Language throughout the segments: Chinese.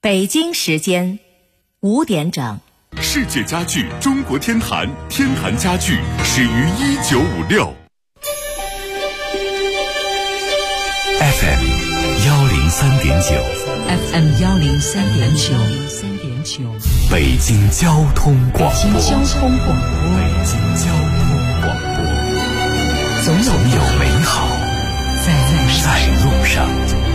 北京时间5点整。 世界家具中国天坛，天坛家具始于1956。FM 103.9，FM 103.9， 北京交通广播， 北京交通广播，总有美好在路上。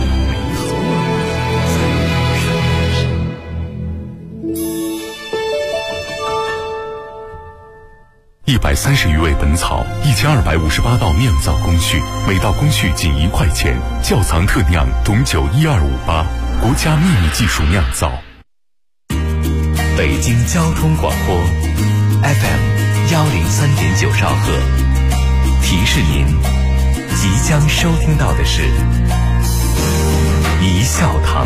130余味本草，1258道酿造工序，每道工序仅1块钱。窖藏特酿董酒12588，国家秘密技术酿造。 北京交通广播 FM 103.9兆赫，提示您即将收听到的是一笑堂。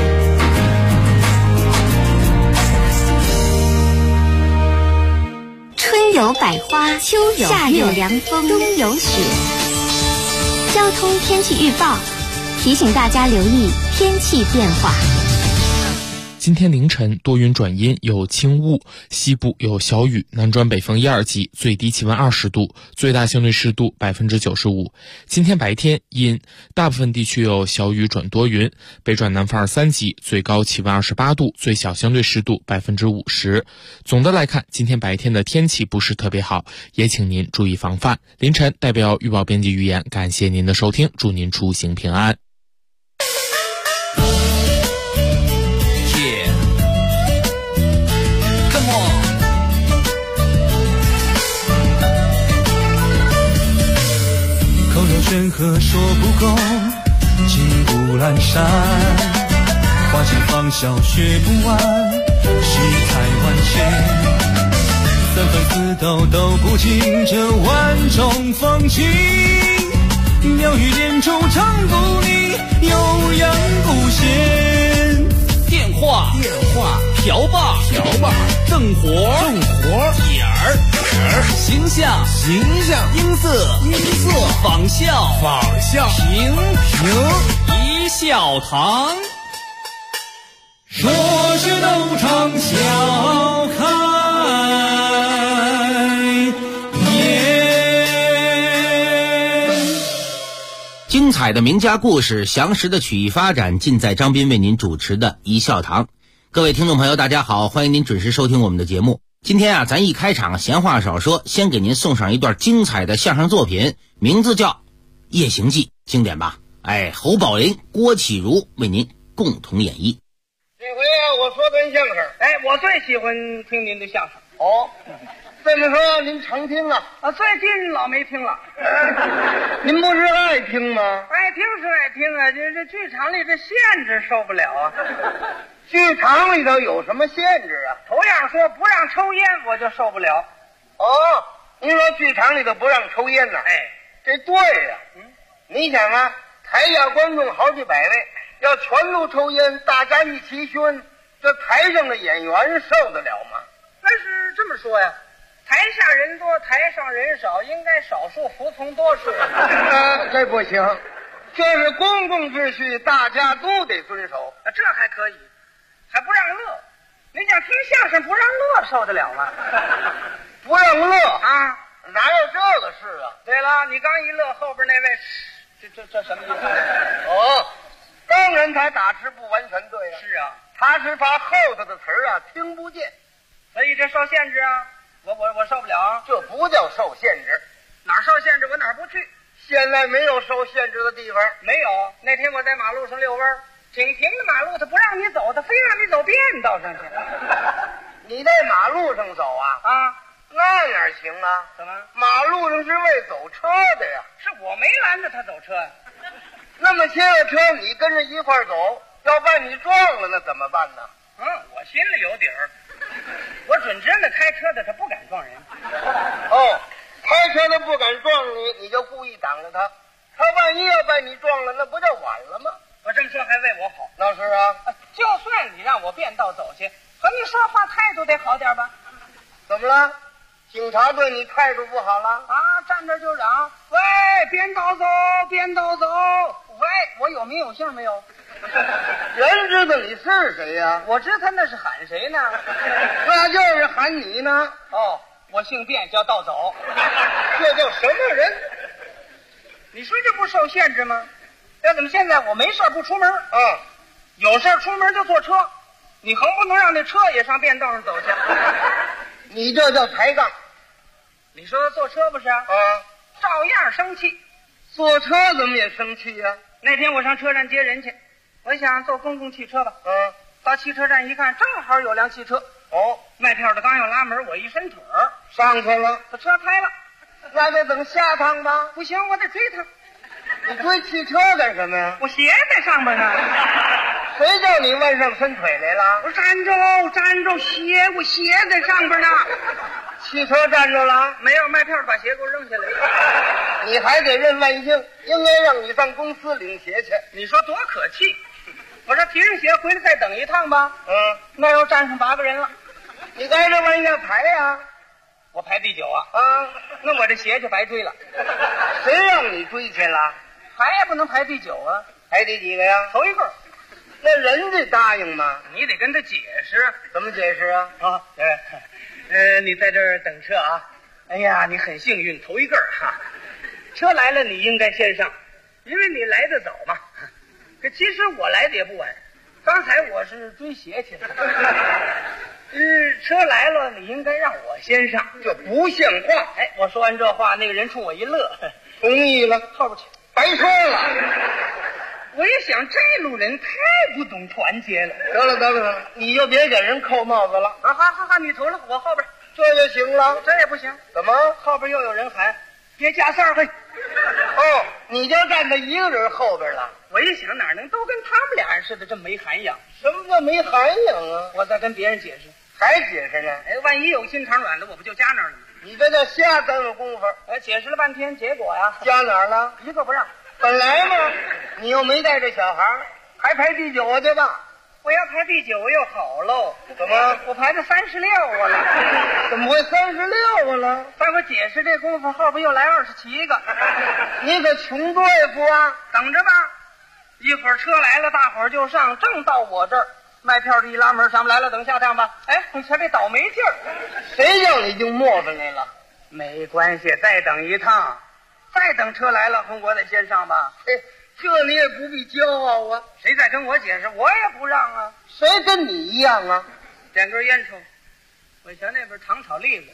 春有百花，秋有夏有凉风，冬有雪。交通天气预报提醒大家留意天气变化。 今天凌晨多云转阴，有轻雾，西部有小雨，南转北风1、2级，最低气温20度，最大相对湿度95%。今天白天阴，大部分地区有小雨转多云，北转南风2、3级，最高气温28度，最小相对湿度50%。总的来看，今天白天的天气不是特别好，也请您注意防范。凌晨代表预报编辑于言，感谢您的收听，祝您出行平安。 口若悬河说不够，情不阑珊，花前芳笑学不完，世态万千，三分四斗都不尽这万种风情，妙语连珠唱不腻，悠扬不闲。 电话瓢把正活点儿形象音色仿效评一笑堂， 说是斗场笑开颜。 精彩的名家故事，详实的曲艺发展，尽在张斌为您主持的一笑堂。各位听众朋友大家好，欢迎您准时收听我们的节目。今天啊，咱一开场闲话少说，先给您送上一段精彩的相声作品，名字叫《夜行记》，经典吧？侯宝林、郭启儒为您共同演绎。 这回啊，我说段相声。我最喜欢听您的相声。哦，这么说您常听啊？最近老没听了。您不是爱听吗？爱听是爱听啊，这剧场里这限制受不了啊。剧场里头有什么限制啊？头样说不让抽烟，我就受不了。哦，您说剧场里头不让抽烟呢？这对呀。你想啊，台下观众好几百位，要全都抽烟，大家一齐熏，这台上的演员受得了吗？但是这么说呀，台下人多，台上人少，应该少数服从多数。这不行，这是公共秩序，大家都得遵守。这还可以，还不让乐。你想听相声不让乐，受得了吗？不让乐啊？哪有这个事啊？对了，你刚一乐，后边那位，这什么意思？哦，当然他打字不完全对啊。是啊，他是怕后头的词儿啊听不见，所以这受限制啊。我受不了啊。这不叫受限制，哪受限制我哪不去。现在没有受限制的地方，没有。那天我在马路上遛弯，挺平的马路，他不让你走，他非让你走便道上去。你在马路上走啊？那哪行啊？怎么？马路上是为走车的呀。是我没拦着他走车呀。那么些个车你跟着一块走，要把你撞了，那怎么办呢？我心里有底儿。我准知道开车的他不敢撞人。哦，开车的不敢撞你，你就故意挡着他。他万一要把你撞了，那不就晚了吗？我这么说还为我好。那是啊。就算你让我变道走去，和你说话态度得好点吧？怎么了？警察对你态度不好了啊？站这就嚷，喂，变道走，变道走！喂，我有名有姓没有？ 人知道你是谁呀？ 我知他那是喊谁呢？ 那就是喊你呢。 哦，我姓卞，叫道走。 这叫什么人？ 你说这不受限制吗？要怎么现在我没事不出门？有事出门就坐车，你横不能让那车也上便道上走去。 你这叫抬杠。 你说坐车不是啊？照样生气。 坐车怎么也生气呀？ 那天我上车站接人去，我想坐公共汽车吧。到汽车站一看，正好有辆汽车。卖票的刚要拉门，我一伸腿儿上去了， 把车开了。 那就等下趟吧。 不行，我得追他。 你追汽车干什么呀？ 我鞋在上边呢。 谁叫你往上伸腿来了？ 我站住，我鞋在上边呢。 汽车站着了？ 没有，卖票的把鞋给我扔下来了。 你还得认万幸，应该让你上公司领鞋去。 你说多可气！我说提上鞋回来再等一趟吧。那又站上8个人了。 你该这往下排呀。 我排第9啊。那我这鞋就白追了。 谁让你追去了？ 排也不能排第9啊。 排第几个呀？ 头一个。 那人家答应吗？ 你得跟他解释。 怎么解释啊？ 你在这儿等车啊。哎呀，你很幸运，头一个哈。车来了，你应该先上，因为你来得早嘛。可其实我来的也不晚，刚才我是追鞋去了。车来了，你应该让我先上， 这不像话。 我说完这话，那个人冲我一乐， 同意了， 后边去， 白说了。 我一想，这路人太不懂团结了。 得了，你就别给人扣帽子了。 好，你头了，我后边， 这就行了。 这也不行， 怎么？ 后边又有人喊，别加塞儿嘿。 你就站在一个人后边了。 我一想，哪能都跟他们俩似的，这么没涵养？ 什么叫没涵养啊？ 我再跟别人解释， 还解释呢？ 万一有心肠软的，我不就加那儿了吗？ 你这叫瞎耽误功夫。 解释了半天，结果呀， 加哪儿了？ 一个不让。 本来嘛，你又没带着小孩，还排第9去吧？ 我要排第9又好喽。 怎么？ 我排到36了。 怎么会36了？ 待会解释这功夫，后边又来27个。 你可穷对付啊！ 等着吧，一会儿车来了，大伙儿就上，正到我这儿，卖票的一拉门，上不来了，等下趟吧。你瞧这倒霉劲儿， 谁叫你就磨着来了？ 没关系，再等一趟，再等车来了，我得先上吧。 这你也不必骄傲啊！ 谁再跟我解释，我也不让啊。 谁跟你一样啊？ 点根烟抽。我瞧那边糖炒栗子。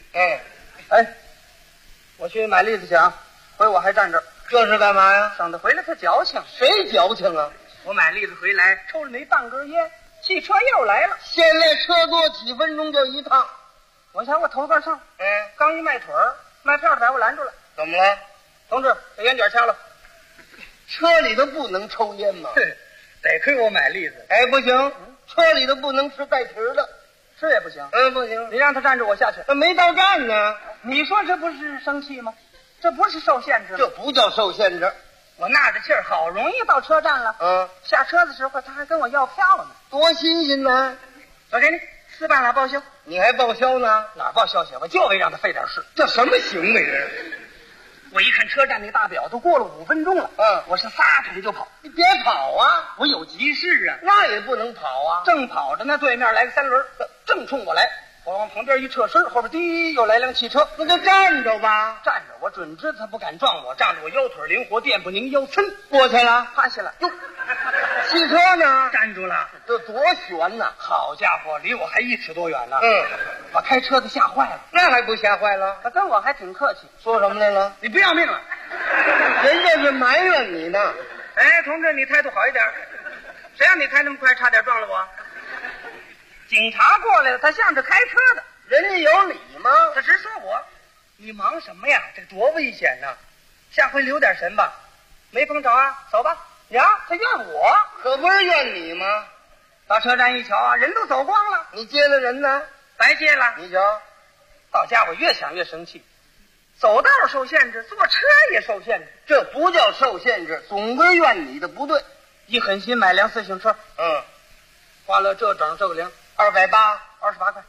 我去买栗子去啊，回我还站这儿。 这是干嘛呀？ 省得回来他矫情。 谁矫情啊？ 我买栗子回来，抽了没半根烟，汽车又来了。 现在车多几分钟就一趟。 我想我头个上，刚一迈腿儿，卖票的把我拦住了。 怎么了？ 同志，这烟卷掐了。 车里头不能抽烟吗？ 得亏我买栗子。 不行，车里头不能吃带皮的， 吃也不行。 不行。 你让他站着，我下去。 没到站呢。 你说这不是生气吗？这不是受限制吗？ 这不叫受限制。 我纳着气儿，好容易到车站了。下车的时候他还跟我要票呢， 多新鲜呢！ 我给你4半拉报销。 你还报销呢？ 哪报销去？我就为让他费点事。 这什么行为这？ 我一看车站那大表，都过了5分钟了。我是撒腿就跑。 你别跑啊！ 我有急事啊。 那也不能跑啊！ 正跑着呢，对面来个3轮，正冲我来。我往旁边一侧身，后边滴又来辆汽车。 那就站着吧。 站着，我准知他不敢撞我，仗着我腰腿灵活，垫不拧腰，噌过去了， 趴下了。哟， 汽车呢？ 站住了。 这多悬呐！ 好家伙，离我还1尺多远呢。把开车的吓坏了。 那还不吓坏了？ 他跟我还挺客气。 说什么来了？ 你不要命了？ 人家是埋怨你呢。 同志，你态度好一点。谁让你开那么快，差点撞了我？警察过来了，他向着开车的， 人家有理吗？ 他直说我，你忙什么呀？这多危险呐！下回留点神吧。没碰着啊，走吧。呀，他怨我， 可不是怨你吗？ 到车站一瞧啊，人都走光了。 你接了人呢？ 白接了。 你瞧， 到家我越想越生气。走道受限制，坐车也受限制， 这不叫受限制，总归怨你的不对。 一狠心买辆自行车，花了这整这个零 ，280，28 块。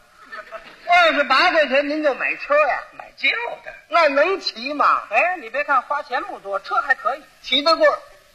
28块钱您就买车呀？ 买旧的， 那能骑吗？ 你别看花钱不多，车还可以， 骑得过。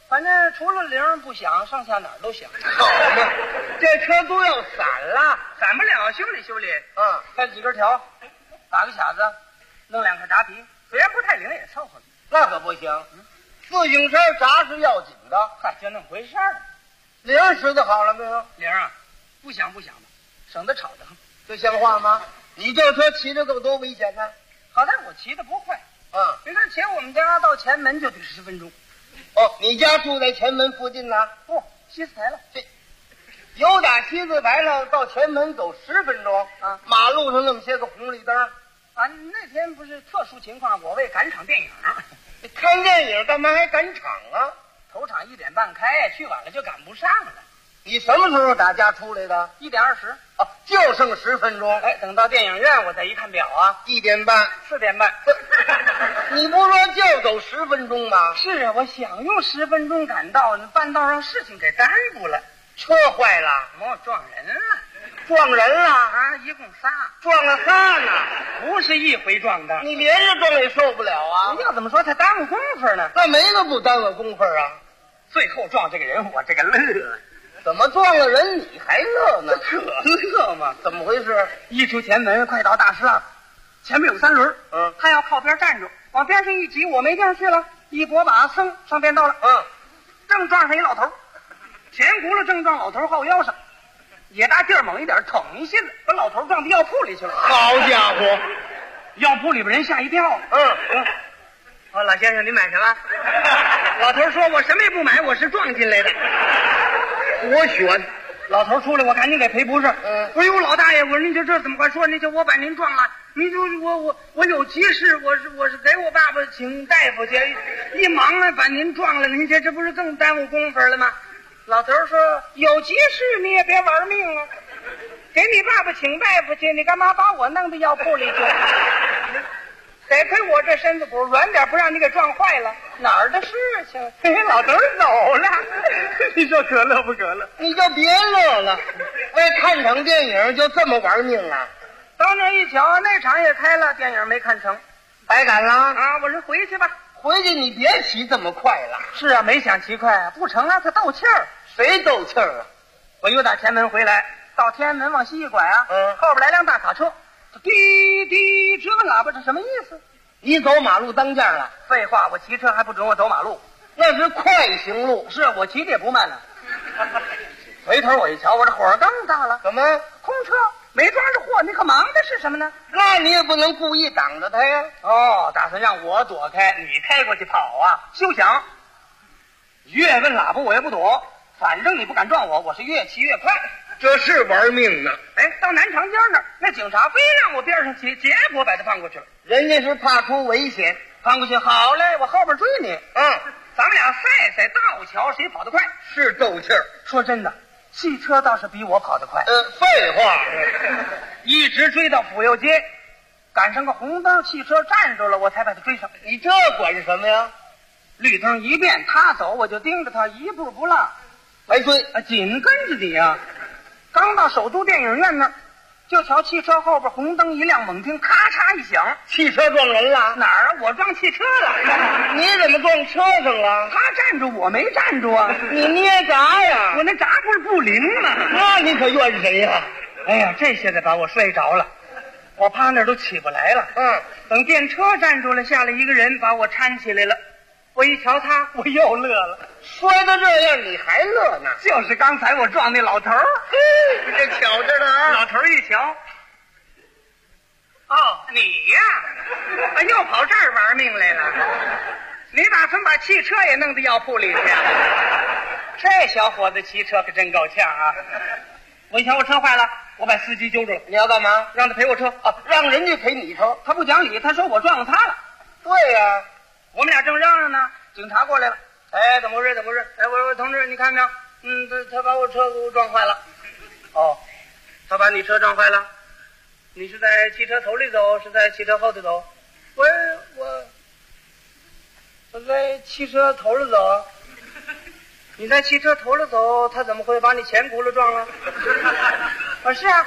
反正除了铃不响，上下哪儿都响。 好嘛，这车都要散了， 散不了，修理修理。 啊， 开几根条，打个卡子，弄2块扎皮，虽然不太灵也凑合。 那可不行。自行车闸是要紧的， 嗨，就那么回事儿。 铃使的好了没有？ 铃啊，不响吧，省得吵得很。 这像话吗？你这车骑着够多危险呢！ 好在我骑的不快。 啊， 别看前我们家到前门就得10分钟。 哦，你家住在前门附近呢？ 不，西四台了。 这由打西四台上到前门走10分钟啊！ 马路上那么些个红绿灯啊！那天不是特殊情况，我为赶场电影。 你看电影干嘛还赶场啊？ 头场1点半开，去晚了就赶不上了。 你什么时候打家出来的 ？1点20。 哦，就剩10分钟。 哎，等到电影院，我再一看表啊 ，1点半 ，4点半。 你不说就走10分钟吗？ 是啊，我想用10分钟赶到，半道让事情给耽误了。 车坏了， 撞人了。 撞人了啊！一共仨， 撞了仨呢， 不是一回撞的。 你连着撞也受不了啊！ 要怎么说才耽误功夫呢？ 那没个不耽误功夫啊！ 最后撞这个人，我这个乐。 怎么撞了人你还乐呢？ 可乐嘛！ 怎么回事？ 一出前门，快到大石栏，前面有3轮，他要靠边站住，往边上一挤，我没地儿去了，一拨把，噌上便道了，正撞上一老头，前轱辘正撞老头后腰上。也大劲儿猛一点，捅一下子，把老头撞到药铺里去了。 好家伙， 药铺里边人吓一跳。老先生，您买什么？老头说：“我什么也不买，我是撞进来的。” 我选。 老头出来，我赶紧给赔不是。哎呦，老大爷，我说您这怎么快说？您就我把您撞了，您就我有急事，我是给我爸爸请大夫去，一忙啊把您撞了，您这不是更耽误功夫了吗？老头说：“有急事你也别玩命啊，给你爸爸请大夫去，你干嘛把我弄到药铺里去？得亏我这身子骨软点，不让你给撞坏了。哪儿的事情？”老头走了，你说可乐不可乐？ 你就别乐了，为看场电影就这么玩命啊？ 到那一瞧，那场也开了，电影没看成， 白赶了啊！我说回去吧， 回去你别骑这么快了。 是啊，没想骑快，不成啊，他斗气儿。 谁斗气儿啊？ 我又打前门回来，到天安门往西一拐啊，后边来辆大卡车，滴滴直问喇叭，这什么意思？ 你走马路当间了？ 废话，我骑车还不准我走马路， 那是快行路。 是我骑的也不慢呢。回头我一瞧，我这火更大了。 怎么？ 空车没装着货，你可忙的是什么呢？ 那你也不能故意挡着他呀。 打算让我躲开，你开过去跑啊？休想！越问喇叭我也不躲。反正你不敢撞我，我是越骑越快， 这是玩命呢。 哎，到南长街那儿，那警察非让我边上骑，结果把他放过去了。 人家是怕出危险， 放过去好嘞，我后边追你。咱们俩赛赛道桥谁跑得快， 是斗气儿。 说真的，汽车倒是比我跑得快。 废话， 一直追到府右街，赶上个红灯，汽车站住了，我才把他追上。 你这管什么呀？ 绿灯一变，他走我就盯着他，一步不落。 来追紧跟着你呀！刚到首都电影院那儿，就瞧汽车后边红灯一亮，猛听咔嚓一响， 汽车撞人了。 哪儿啊？我撞汽车了。 你怎么撞车上了？ 他站住，我没站住啊。 你捏闸呀？ 我那闸不是不灵吗？ 那你可怨谁呀？ 哎呀，这下子把我摔着了，我趴那儿都起不来了。等电车站住了，下来一个人把我搀起来了。我一瞧他，我又乐了。 摔得这样你还乐呢？ 就是刚才我撞那老头儿。 这巧着呢啊！ 老头儿一瞧，你呀，又跑这儿玩命来了。你打算把汽车也弄到药铺里去？这小伙子骑车可真够呛啊！我一瞧我车坏了，我把司机揪住了。 你要干嘛？ 让他赔我车。 让人家赔你车。 他不讲理，他说我撞了他了。 对呀， 我们俩正嚷嚷呢，警察过来了。哎，怎么回事？哎，我说同志，你看没有？他把我车给我撞坏了。他把你车撞坏了？你是在汽车头里走，是在汽车后头走？我在汽车头里走。你在汽车头里走，他怎么会把你前轱辘撞了？是啊，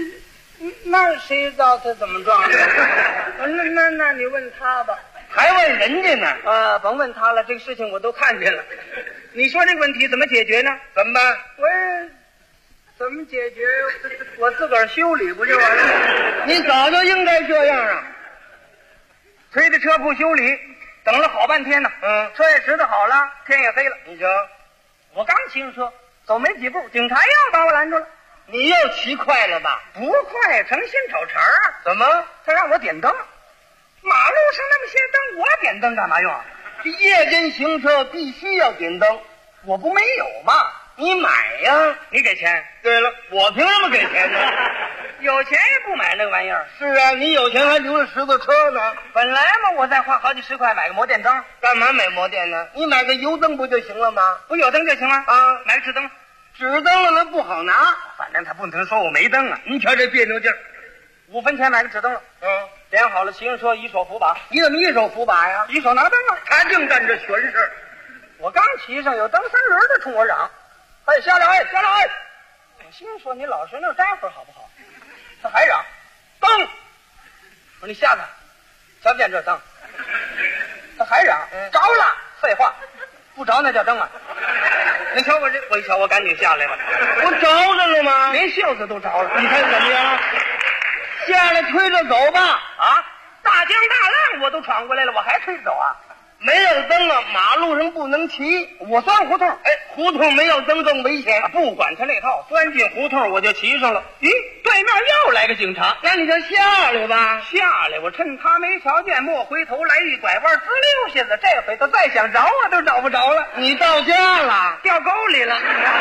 那谁知道他怎么撞的？那你问他吧。 还问问人家呢？ 甭问他了，这个事情我都看见了。你说这个问题怎么解决呢？ 怎么办？ 怎么解决？我自个儿修理不就完了？ 你早就应该这样啊！ 推着车铺修理，等了好半天呢。车也拾掇好了，天也黑了。 你瞧， 我刚骑上车，走没几步，警察又把我拦住了。 你又骑快了吧？ 不快，成心找茬啊！ 怎么？ 他让我点灯。马路上那么些灯，我点灯干嘛用啊？ 这夜间行车必须要点灯， 我不没有吗？ 你买呀！ 你给钱。 对了，我凭什么给钱呢？ 有钱也不买那个玩意儿。 是啊，你有钱还留着石头车呢。 本来嘛，我再花好几十块买个摩电灯。 干嘛买摩电呢？你买个油灯不就行了吗？ 不有灯就行了啊！ 买个纸灯。 纸灯了那不好拿， 反正他不能说我没灯啊。 你瞧这别扭劲儿 ，5分钱买个纸灯了。点好了，骑上车，一手扶把。 你怎么一手扶把呀？ 一手拿灯啊！ 他正干这玄事。 我刚骑上，有蹬三轮的冲我嚷：“哎，下来！下来！”我心说你老实那待会儿好不好？他还嚷：“灯！”我说你下来，瞧不见这灯？他还嚷：“着了！”废话，不着那叫灯啊！你瞧我这，我一瞧我赶紧下来了。 我着着了吗？ 连袖子都着了。 你看怎么样？下来推着走吧！ 啊，大江大浪我都闯过来了，我还推着走啊？ 没有灯啊，马路上不能骑。 我钻胡同， 胡同没有灯更危险。 不管他那套，钻进胡同我就骑上了。咦，对面又来个警察， 那你就下来吧。 下来，我趁他没瞧见，莫回头来一拐弯，滋溜下子。这回他再想找我都找不着了。 你到家了， 掉沟里了。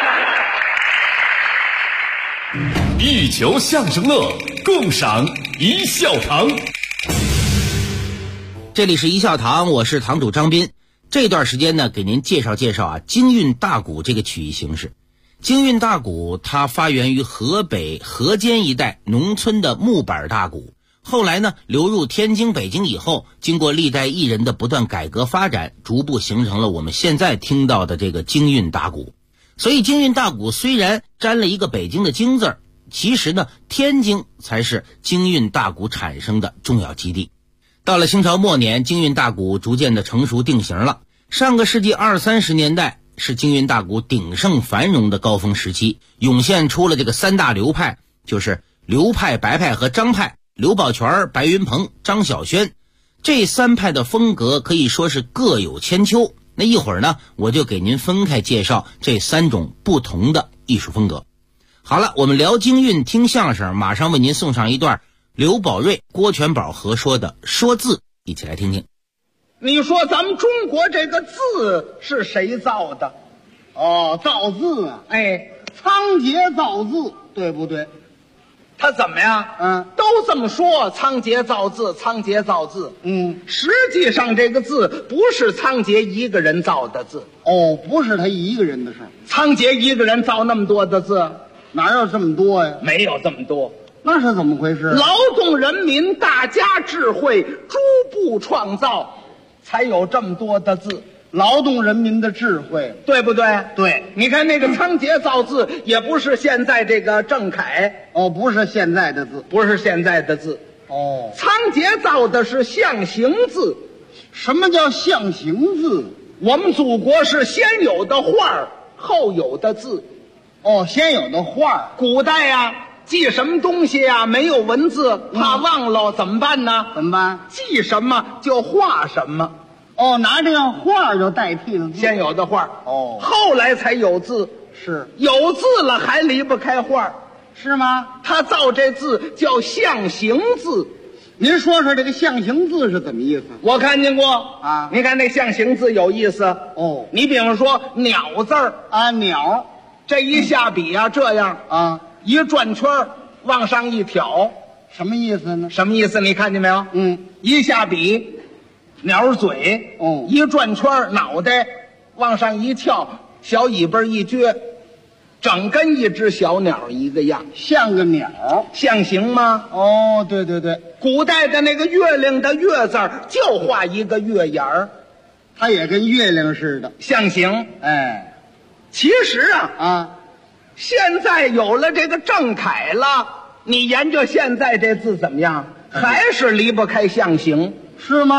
一球相声乐，共赏一笑堂。 这里是一笑堂，我是堂主张斌。这段时间呢，给您介绍京韵大鼓这个曲艺形式。京韵大鼓它发源于河北河间一带农村的木板大鼓，后来呢流入天津、北京以后，经过历代艺人的不断改革发展，逐步形成了我们现在听到的这个京韵大鼓。所以京韵大鼓虽然沾了一个北京的京字，其实呢天津才是京韵大鼓产生的重要基地。到了清朝末年，京韵大鼓逐渐的成熟定型了。上个世纪20、30年代是京韵大鼓鼎盛繁荣的高峰时期，涌现出了这个3大流派，就是刘派、白派和张派，刘宝全、白云鹏、张小轩。这3派的风格可以说是各有千秋。那一会儿呢，我就给您分开介绍这3种不同的艺术风格。好了，我们聊京韵听相声，马上为您送上一段刘宝瑞、郭全宝合说的说字，一起来听听。 你说咱们中国这个字是谁造的？ 造字啊，仓颉造字，对不对？ 他怎么样？都这么说，仓颉造字，仓颉造字。实际上这个字不是仓颉一个人造的字。 不是他一个人的事。 仓颉一个人造那么多的字， 哪有这么多呀？ 没有这么多。 那是怎么回事？ 劳动人民大家智慧，逐步创造，才有这么多的字。 劳动人民的智慧， 对不对？ 对。 你看那个仓颉造字，也不是现在这个郑恺。 不是现在的字。 不是现在的字。仓颉造的是象形字。 什么叫象形字？ 我们祖国是先有的画，后有的字。 先有的画。 古代呀，记什么东西呀，没有文字，怕忘了，怎么办呢？ 怎么办？ 记什么就画什么。 拿这样画就代替了字。 先有的画。后来才有字。 是。 有字了还离不开画。 是吗？ 他造这字叫象形字。 您说说这个象形字是怎么意思？ 我看见过啊。你看那象形字有意思。你比方说鸟字儿啊，鸟， 这一下笔啊，这样啊， 一转圈往上一挑， 什么意思呢？ 什么意思？你看见没有？一下笔，鸟嘴，一转圈，脑袋往上一翘，小尾巴一撅，整跟一只小鸟一个样， 像个鸟， 象形吗？ 对对对， 古代的那个月亮的月字就画一个月牙儿， 它也跟月亮似的， 象形。其实啊，现在有了这个郑恺了，你研究现在这字怎么样？还是离不开象形。 是吗？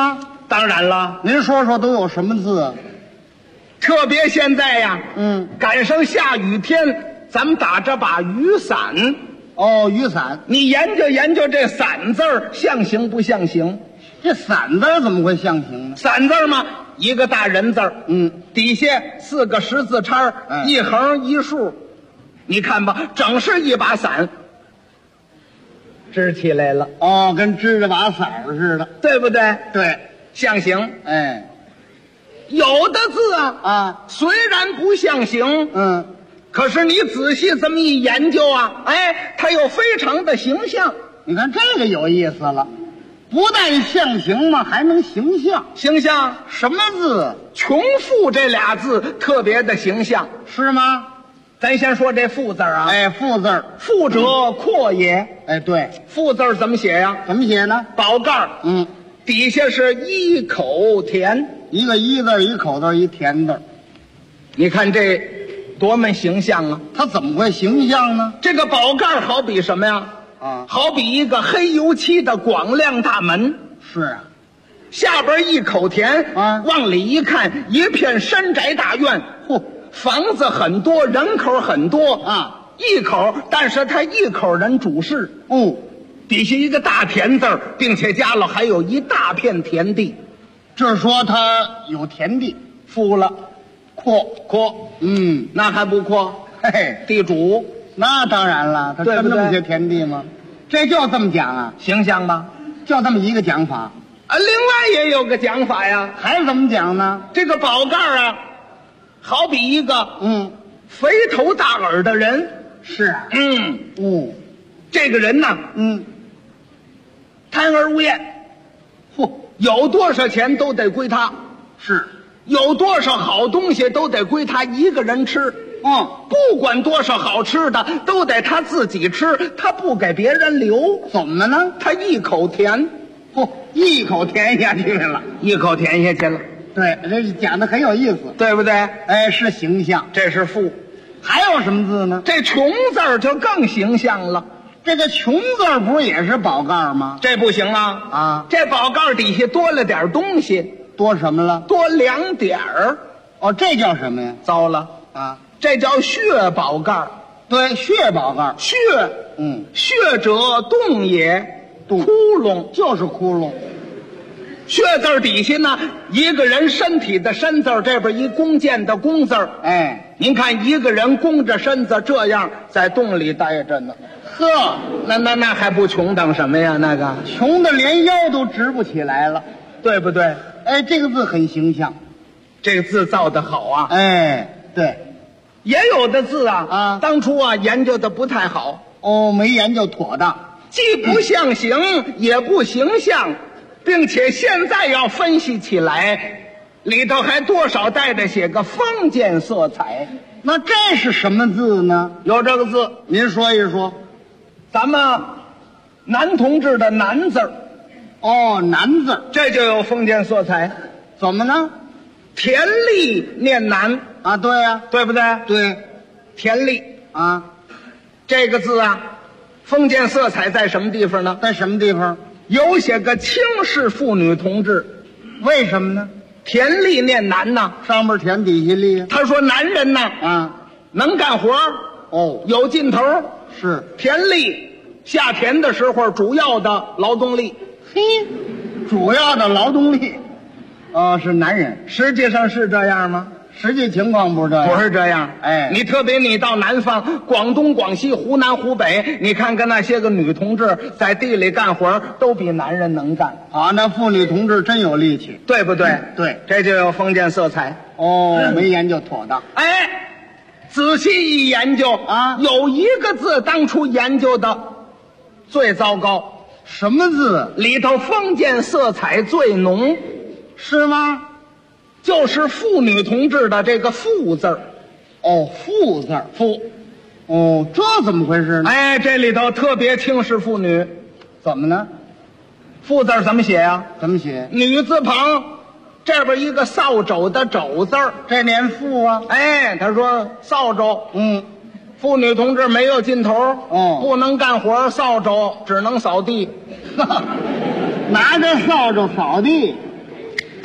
当然了， 您说说都有什么字啊？ 特别现在呀，赶上下雨天，咱们打着把雨伞。 哦，雨伞， 你研究研究这伞字儿象形不象形？ 这伞字怎么会象形呢？ 伞字嘛，一个大人字儿，底下4个十字叉，一横一竖，你看吧，整是一把伞支起来了。 哦，跟支着把伞似的， 对不对？ 对， 象形。 哎， 有的字啊，虽然不象形，可是你仔细这么一研究啊，哎，它又非常的形象。 你看这个有意思了，不但象形嘛，还能形象。 形象什么字？ 穷富这俩字特别的形象， 是吗？ 咱先说这富字啊。 哎，富字， 富者阔也。 哎，对， 富字怎么写呀？ 怎么写呢？ 宝盖，底下是一口田， 一个一字，一口字，一田字。 你看这多么形象啊！ 它怎么会形象呢？ 这个宝盖好比什么呀？好比一个黑油漆的广亮大门。 是啊， 下边一口田往里一看，一片山宅大院。房子很多，人口很多一口，但是他一口人主事。底下一个大田字，并且加了还有一大片田地， 就是说他有田地， 富了，阔，那还不阔？ 嘿嘿， 地主， 那当然了，他真这么些田地吗？这就这么讲啊， 形象吧？ 就这么一个讲法另外也有个讲法呀， 还怎么讲呢？ 这个宝盖啊，好比一个肥头大耳的人。 是啊， 这个人呢，贪而无厌，有多少钱都得归他， 是有多少好东西都得归他一个人吃，不管多少好吃的都得他自己吃，他不给别人留。 怎么呢？ 他一口甜， 一口甜下去了， 一口甜下去了。 对，这讲的很有意思， 对不对？ 哎，是形象， 这是富。 还有什么字呢？ 这穷字儿就更形象了。 这个穷字不是也是宝盖吗？ 这不行啊！这宝盖底下多了点东西。 多什么了？ 多2点儿。 这叫什么呀？ 糟了这叫血宝盖。 对，血宝盖。 血，血者动也，窟窿就是窟窿。 血字底下呢，一个人身体的身字，这边一弓箭的弓字。您看一个人弓着身子这样在洞里待着呢。 呵， 那还不穷当什么呀？那个穷的连腰都直不起来了， 对不对？ 哎，这个字很形象， 这个字造得好啊。 哎，对， 也有的字当初研究的不太好。 没研究妥当， 既不象形也不形象，并且现在要分析起来，里头还多少带着写个封建色彩。 那这是什么字呢？ 有这个字， 您说一说。 咱们男同志的男字男字， 这就有封建色彩。 怎么呢？ 田力念男对呀， 对不对？ 对， 田力这个字封建色彩在什么地方呢？ 在什么地方？ 有些个轻视妇女同志。 为什么呢？ 田力念男呐， 上边田底下力。 他说男人呐能干活有劲头。 是田力，下田的时候主要的劳动力。 主要的劳动力是男人。 实际上是这样吗？ 实际情况不是这样。 不是这样。你特别你到南方，广东、广西、湖南、湖北，你看看那些个女同志在地里干活都比男人能干。 那妇女同志真有力气， 对不对？ 对， 这就有封建色彩。 没研究妥当。 仔细一研究有一个字当初研究的最糟糕。 什么字？ 里头封建色彩最浓。 是吗？ 就是妇女同志的这个妇字。 妇字， 妇。 这怎么回事呢？ 这里头特别轻视妇女。 怎么呢？ 妇字怎么写呀？ 怎么写？ 女字旁这边一个扫帚的帚字， 这念妇啊。 他说扫帚，妇女同志没有劲头，不能干活，扫帚只能扫地。 拿着扫帚扫地，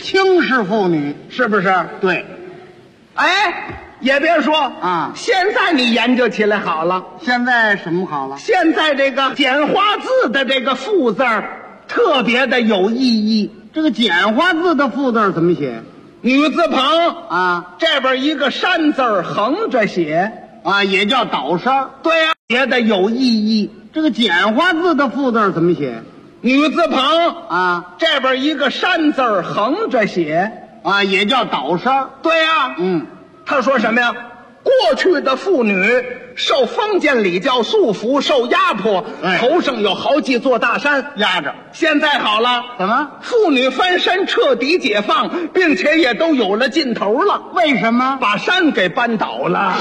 轻视妇女， 是不是？ 对。 哎，也别说啊， 现在你研究起来好了。 现在什么好了？ 现在这个简化字的这个复字特别的有意义。 这个简化字的复字怎么写？ 女字旁啊， 这边一个山字横着写啊，也叫倒山。 对呀，别的有意义。 这个简化字的复字怎么写？ 女字旁啊， 这边一个山字横着写啊，也叫倒山。 对呀，他说什么呀？过去的妇女受封建礼教束缚，受压迫，头上有好几座大山压着。 现在好了， 怎么？ 妇女翻身彻底解放，并且也都有了尽头了。 为什么？ 把山给扳倒了。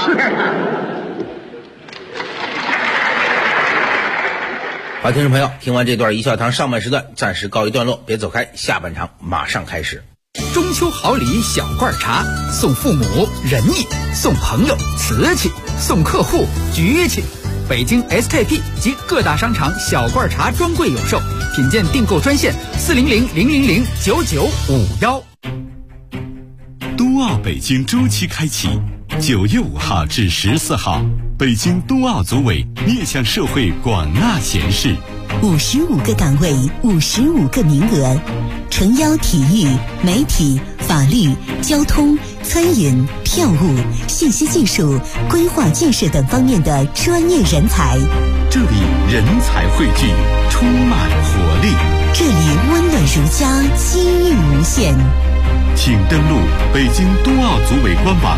好，听众朋友，听完这段一笑堂上半时段暂时告一段落，别走开，下半场马上开始。 中秋好礼小罐茶，送父母仁义，送朋友瓷器，送客户局气。北京 SKP 及各大商场小罐茶专柜有售，品鉴订购专线400-000-9951。 冬奥北京周期开启，9月5号至14号，北京冬奥组委面向社会广纳贤士 ，55个岗位，55个名额，诚邀体育、媒体、法律、交通、餐饮、票务、信息技术、规划建设等方面的专业人才。 这里人才汇聚，充满活力。 这里温暖如家，机遇无限。 请登录北京冬奥组委官网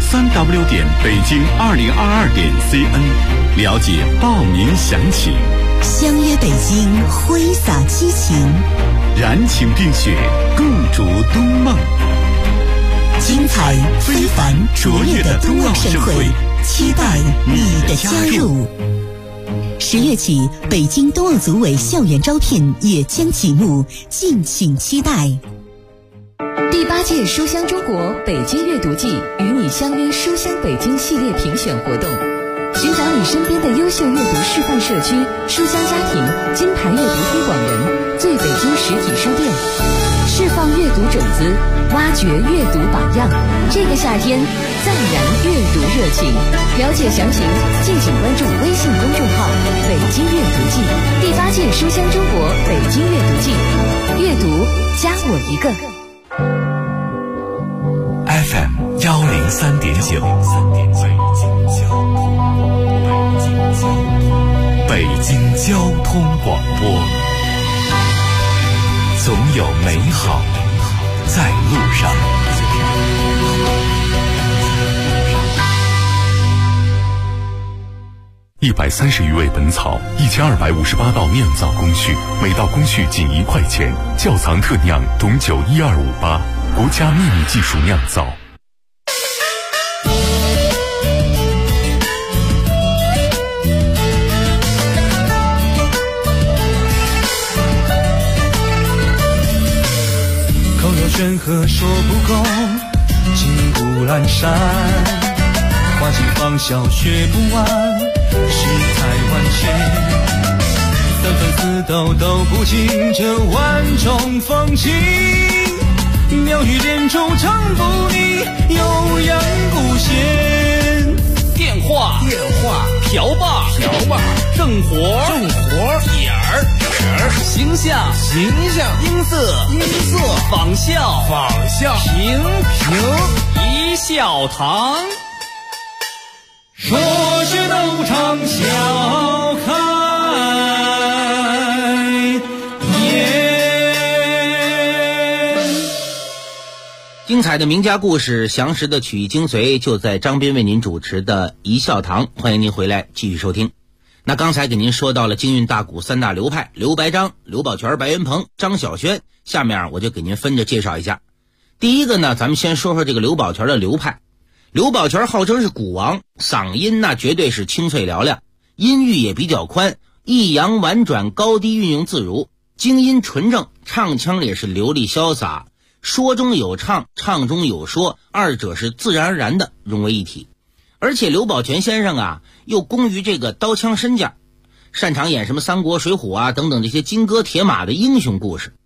3w.北京2022.cn 了解报名详情。 相约北京，挥洒激情， 燃情冰雪，共筑冬梦。 精彩非凡卓越的冬奥盛会，期待你的加入。10月起，北京冬奥组委校园招聘也将启幕，敬请期待。 第8届书香中国北京阅读季与你相约书香北京系列评选活动，寻找你身边的优秀阅读示范社区、书香家庭、金牌阅读推广人、最北京实体书店，释放阅读种子，挖掘阅读榜样。这个夏天，再燃阅读热情。了解详情，敬请关注微信公众号“北京阅读季”。第8届书香中国北京阅读季，阅读加我一个。 FM 103.9，北京交通广播，总有美好在路上。 130余味本草，1258道酿造工序，每道工序仅1块钱。窖藏特酿董酒12588，国家秘密技术酿造。 口有悬河说不够，金谷阑珊，花季芳笑学不完，世态万千，三分四斗斗不尽这万种风情，妙语连珠唱不腻，悠扬古弦。 电话瓢把正活点儿形象音色仿效平一笑堂， 说是斗场笑开颜。 精彩的名家故事，详实的曲艺精髓，就在张斌为您主持的一笑堂，欢迎您回来继续收听。那刚才给您说到了京韵大鼓3大流派，刘白章、刘宝全、白云鹏、张小轩，下面我就给您分着介绍一下。第一个呢，咱们先说说这个刘宝全的流派。刘宝全号称是鼓王，嗓音那绝对是清脆嘹亮，音域也比较宽，抑扬婉转，高低运用自如，精音纯正，唱腔也是流利潇洒，说中有唱，唱中有说，二者是自然而然的融为一体。而且刘宝全先生啊，又工于这个刀枪身价，擅长演什么三国、水浒啊等等这些金戈铁马的英雄故事。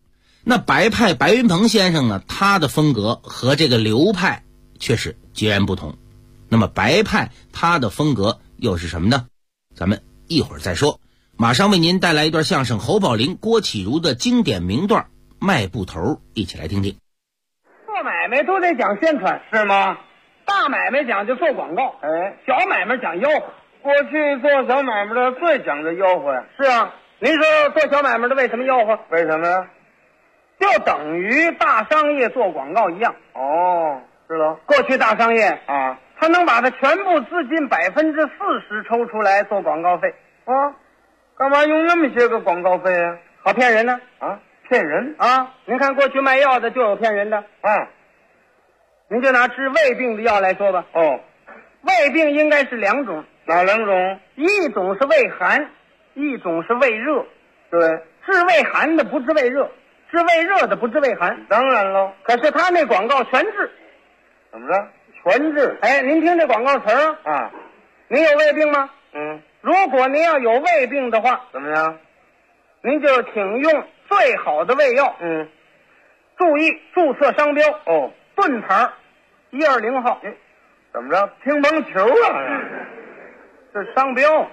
那白派白云鹏先生呢，他的风格和这个刘派却是截然不同。那么白派他的风格又是什么呢？咱们一会儿再说。马上为您带来一段相声侯宝林、郭启儒的经典名段《卖布头》，一起来听听。 做买卖都得讲宣传，是吗？大买卖讲究做广告，小买卖讲吆喝。 过去做小买卖的最讲究吆喝呀。 是啊，您说做小买卖的为什么吆喝？ 为什么呀？ 就等于大商业做广告一样。 哦，知道。 过去大商业啊， 他能把他全部资金40%抽出来做广告费。 干嘛用那么些个广告费啊？ 好骗人呢。 骗人啊！您看过去卖药的就有骗人的。您就拿治胃病的药来说吧。胃病应该是2种。 哪2种？ 一种是胃寒，一种是胃热。 对， 治胃寒的不治胃热，治胃热的不治胃寒。 当然喽。 可是他那广告全治。 怎么着？全治？ 您听这广告词啊。 您有胃病吗？如果您要有胃病的话， 怎么样？ 您就请用最好的胃药。注意注册商标。盾牌120号。 怎么着？乒乓球啊？ 这是商标。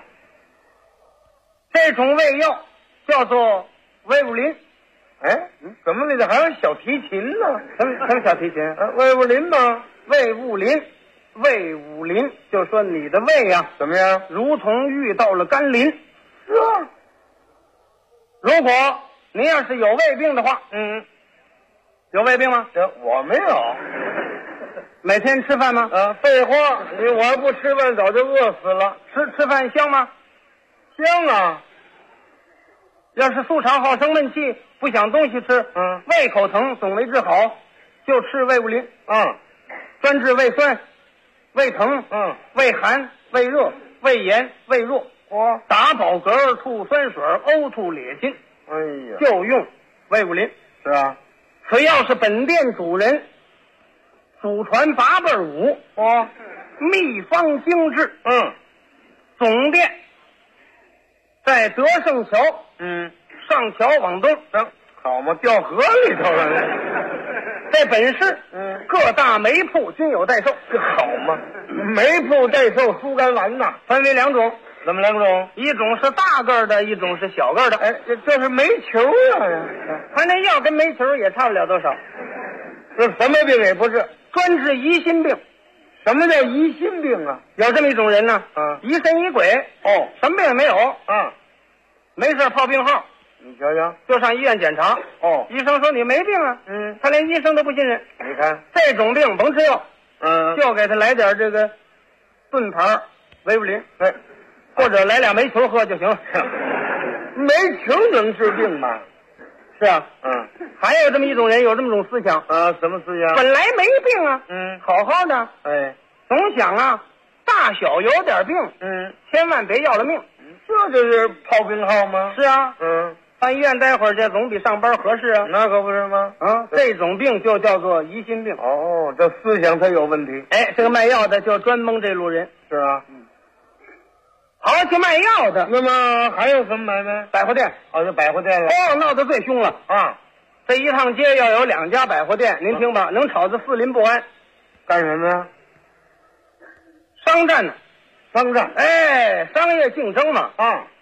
这种胃药叫做威武林。 怎么里头还有小提琴呢？ 什么小提琴？ 威武林吗？ 魏武林，魏武林，就说你的胃呀， 怎么样？ 如同遇到了甘霖。 是啊。 如果您要是有胃病的话，有胃病吗？ 我没有。 每天吃饭吗？ 废话，我要不吃饭早就饿死了。 吃饭香吗？ 香啊。 要是素肠好生闷气，不想东西吃，胃口疼总为治好，就吃胃武林。专治胃酸、胃疼、胃寒、胃热、胃炎、胃弱。打饱嗝、吐酸水、呕吐咧心。就用胃武林。 是啊。 此药是本店主人祖传8辈武。秘方精致。总店在德胜桥。上桥往东。 好嘛，掉河里头了。 在本市，各大煤铺均有代售。 这好嘛，煤铺代售疏肝丸呐， 分为2种。 怎么2种？ 一种是大个的，一种是小个的。 这是煤球啊！ 他那药跟煤球也差不了多少。 这什么病也不治， 专治疑心病。 什么叫疑心病啊？ 有这么一种人呢，疑神疑鬼。什么病也没有。没事泡病号。 你瞧瞧， 就上医院检查。医生说你没病啊。他连医生都不信任。 你看这种病甭吃药。就给他来点这个盾牌维武林。或者来2煤球喝就行了。 煤球能治病吗？ 是啊。还有这么一种人，有这么种思想。 什么思想？ 本来没病啊。好好的。总想啊，大小有点病。千万别要了命。 这就是泡病号吗？ 是啊。上医院待会儿去，总比上班合适啊。 那可不是吗？ 这种病就叫做疑心病。 这思想它有问题。 这个卖药的就专蒙这路人。 是啊。 好去卖药的。 那么还有什么买卖？ 百货店。 就百货店了。 闹得最凶了。这一趟街要有2家百货店，您听吧，能吵得四邻不安。 干什么呀？ 商战呢？ 商战。 商业竞争嘛。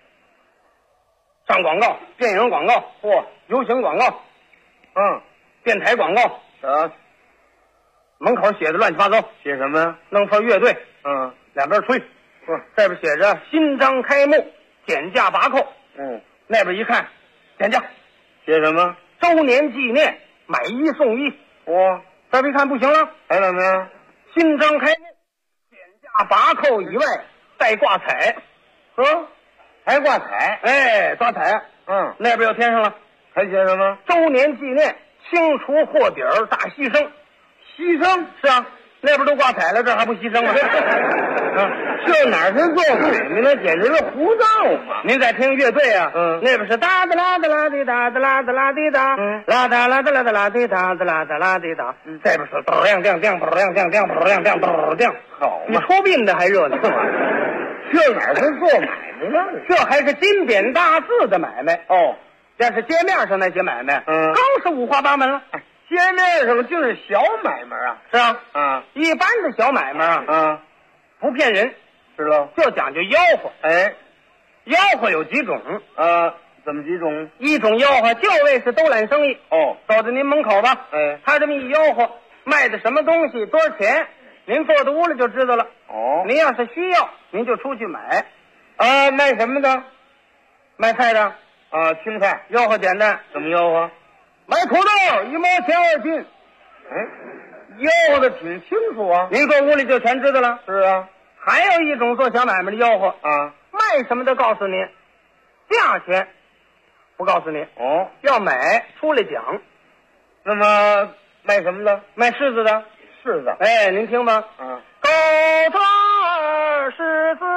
上广告，电影广告，游行广告，电台广告。门口写的乱七八糟。 写什么呀？ 弄份乐队，两边吹，这边写着新章开幕，减价拔扣，那边一看，减价， 写什么？ 周年纪念，买1送1。这边一看不行了， 还怎么样？ 新章开幕，减价拔扣以外，带挂彩， 还挂彩？ 抓彩，那边又添上了， 还写什么？ 周年纪念，清除货底儿，大牺牲。牺牲？是啊，那边都挂彩了，这还不牺牲吗？ 这哪是做买卖，那简直是胡闹嘛！ 您在听乐队啊？那边是哒哒啦哒啦滴哒哒啦哒啦滴哒，啦哒啦哒啦哒啦滴哒哒啦哒啦滴哒，这边是嘚亮亮亮嘚亮亮亮嘚亮亮嘚亮， 好比出殡的还热闹。 这哪是做买卖呢？ 这还是金匾大字的买卖。 要是街面上那些买卖，更是五花八门了。 街面上就是小买卖啊， 是啊，一般的小买卖啊，不骗人， 知道， 就讲究吆喝。 哎， 吆喝有几种？ 怎么几种？ 一种吆喝就为是兜揽生意。走到您门口吧，他这么一吆喝，卖的什么东西，多少钱，您坐在屋里就知道了。您要是需要，您就出去买。 卖什么的？ 卖菜的青菜。 吆喝简单， 怎么吆喝？ 买土豆1毛钱2斤。 吆喝的挺清楚啊， 您坐屋里就全知道了。 是啊。 还有一种做小买卖的吆喝卖什么都告诉您，价钱不告诉您。要买出来讲。 那么卖什么的？ 卖柿子的。 柿子。 您听吧。高庄柿子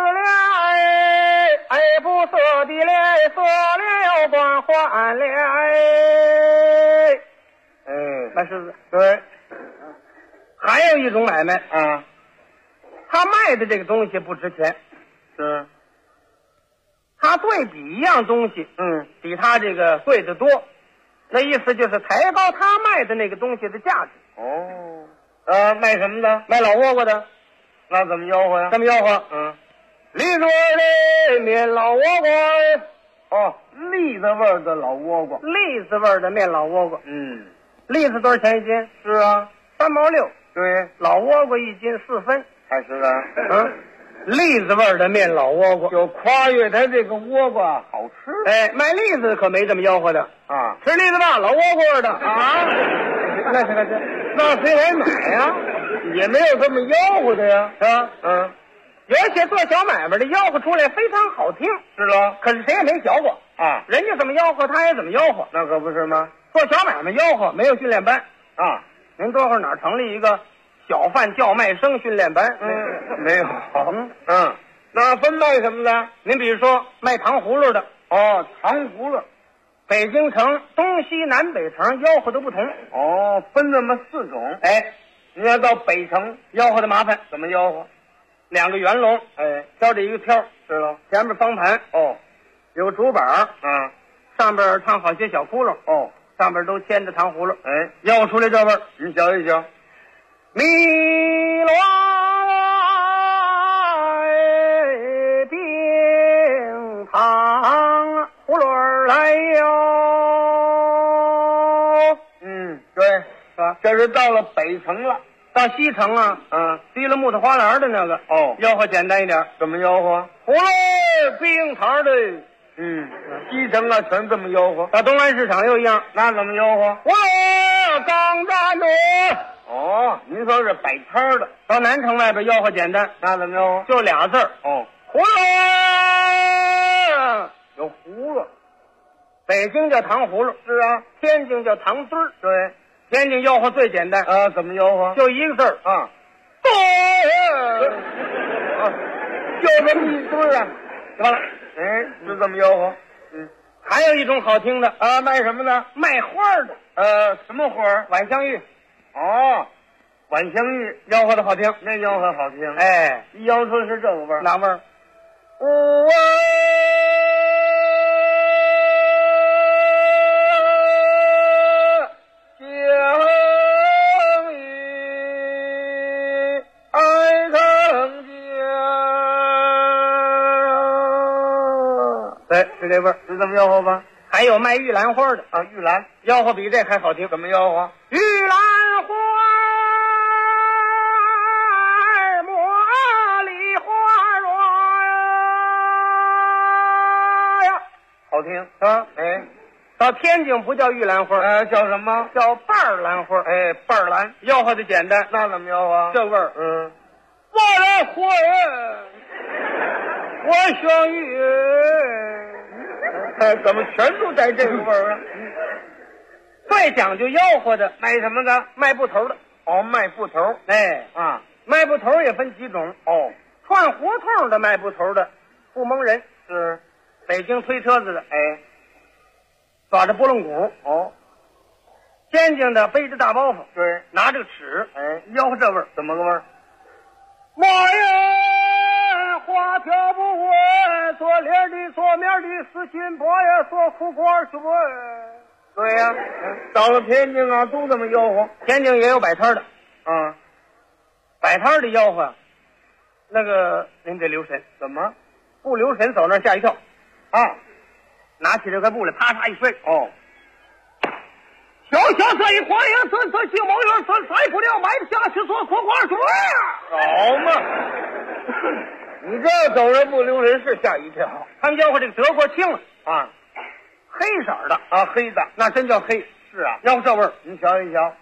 不色的色了光换了卖柿子。 对。 还有一种买卖他卖的这个东西不值钱， 是他对比一样东西比他这个贵得多，那意思就是抬高他卖的那个东西的价值。 卖什么的？ 卖老倭瓜的。 那怎么吆喝呀？ 这么吆喝栗子味的面老倭瓜。 栗子味的老倭瓜。 栗子味的面老倭瓜。栗子多少钱一斤？ 是啊 ，3毛6。 对， 老倭瓜1斤4分。 还是的。 栗子味的面老倭瓜， 就夸越它这个倭瓜好吃。 卖栗子可没这么吆喝的吃栗子吧，老倭瓜味的那谁来买呀？也没有这么吆喝的呀， 是吧？有些做小买卖的吆喝出来非常好听， 是喽。 可是谁也没学过人家怎么吆喝，他也怎么吆喝， 那可不是吗？ 做小买卖吆喝没有训练班您多会儿哪成立一个小贩叫卖声训练班？ 没有。那分卖什么的？ 您比如说卖糖葫芦的。 糖葫芦。 北京城东西南北城吆喝都不同。 分这么4种。你要到北城吆喝的麻烦。 怎么吆喝 ？2个圆笼，挑着一个挑， 知道？ 前面方盘，有个竹板，上边唱好些小窟窿，上边都牵着糖葫芦，吆喝出来这味儿， 你瞧一瞧。 米罗冰糖葫芦来哟。 对，这是到了北城了。 到西城提了木头花篮的那个吆喝简单一点。 怎么吆喝？ 葫芦冰糖的。 西城全这么吆喝。 到东安市场又一样。 那怎么吆喝？ 葫芦刚站着。 您说是摆摊的。 到南城外边吆喝简单。 那怎么吆喝？ 就俩字儿。葫芦。 有葫芦。 北京叫糖葫芦。 是啊。 天津叫糖墩儿。 对。 天津吆喝最简单怎么吆喝？ 就一个字儿就这么一堆完了。 就这么吆喝。 还有一种好听的卖什么的？ 卖花的。 什么花？ 晚香玉。 晚香玉吆喝的好听， 那吆喝好听。一吆出是这个味儿。 哪味儿？是这味儿， 是这么吆喝吧？ 还有卖玉兰花的玉兰吆喝比这还好听。 怎么吆喝？ 玉兰花茉莉花呀， 好听到天津不叫玉兰花叫什么？ 叫瓣儿兰花。 瓣儿兰吆喝的简单。 那怎么吆喝？ 这味儿我的花我想玉怎么全都带这个味儿最讲究吆喝的卖什么的？ 卖布头的。 卖布头。 卖布头也分几种。串胡同的卖布头的不蒙人。 是北京推车子的抓着拨浪鼓。天津的背着大包袱。 对， 拿着尺。吆喝这味儿。 怎么个味儿？ 妈呀，花挑不稳， 说脸的，说面的，四斤波也说苦果去不？对呀、到了天津啊，都这么吆喝。天津也有摆摊的，啊，摆摊的吆喝，那个您得留神，怎么不留神走那儿吓一跳啊？拿起这块布来，啪嚓一摔，哦。小小这一晃眼，这几毛元，这甩不了，买不下去，说苦果去好嘛。你这走人不留人是吓一跳。他们吆喝这个德国青啊，黑色的啊，黑的那真叫黑。是啊，吆喝这味儿，你瞧一瞧。